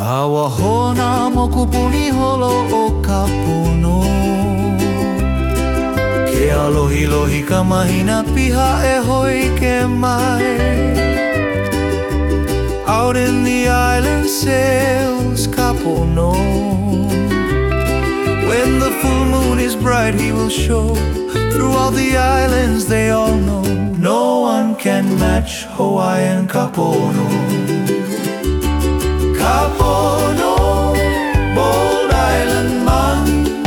Awahona mokupuni holo o ka pono. Ke alohi lohi ka mahina piha e hoi ke mai. Out in the island sails ka pono. When the full moon is bright he will show. Through all the islands they all know. No one can match Hawaiian ka pono. Ka pono, bold island man.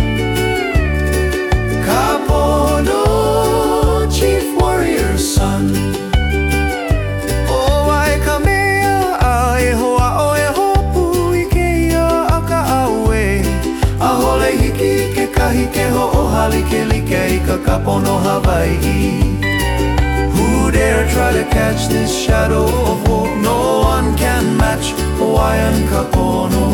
Ka pono, chief warrior son. O ai ka mea a e hoa o e hopu I ke ia a ka aue. A hole hiki ke kahi ke ho o hali ke like I ka kapono Hawaii. Who dare try to catch this shadow of war? No one can match Hawaiian ka pono.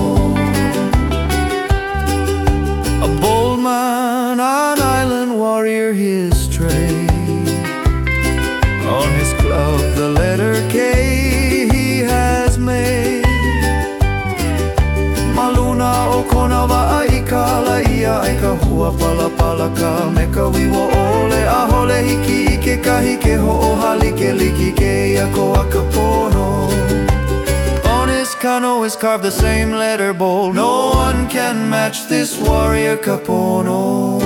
A bold man, an island warrior, his trade. On his club the letter K he has made. Maluna o kona wa'aika la ia ai ka hua pala pala ka me ka wiwo ole. A hole hiki I ke kahi ke ho o hali ke liki ke ia ko a ka pono. On his kano is carved the same letter bold. No one can match this warrior ka pono.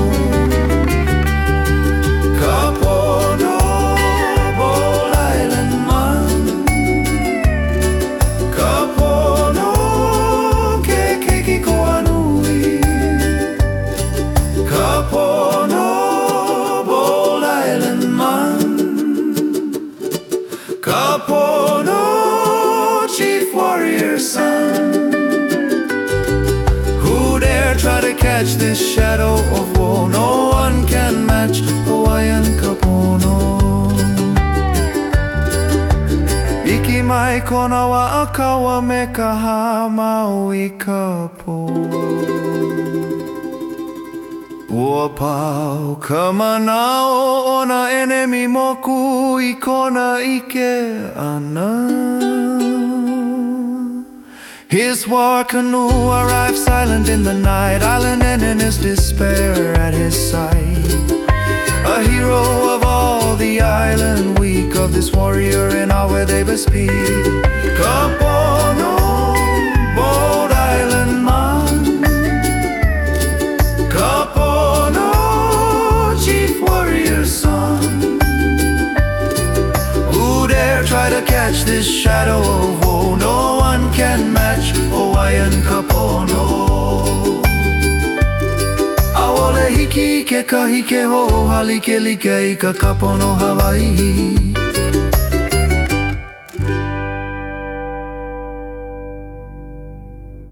Ka pono, bold island man. Ka pono, ke keiki ko anui. Ka pono, bold island man. Ka pono, chief warrior son. Who dare try to catch this shadow of war? No one can match Hawaiian ka pono. Iki mai kona wa akawa me ka hamaui ka po. Ua pau ka manao o na enemy moku I kona ike ana. His war canoe arrives silent in the night. Island and in his despair at his side. A hero of all the island, weak of this warrior in all where they bespeak. Ka pono, bold island man. Ka pono, chief warrior son. Who dare try to catch this shadow of woe? No one can match Hawaiian ka pono. Awole hiki ke kahi ke ho hali ke like I ka kapono Hawaii.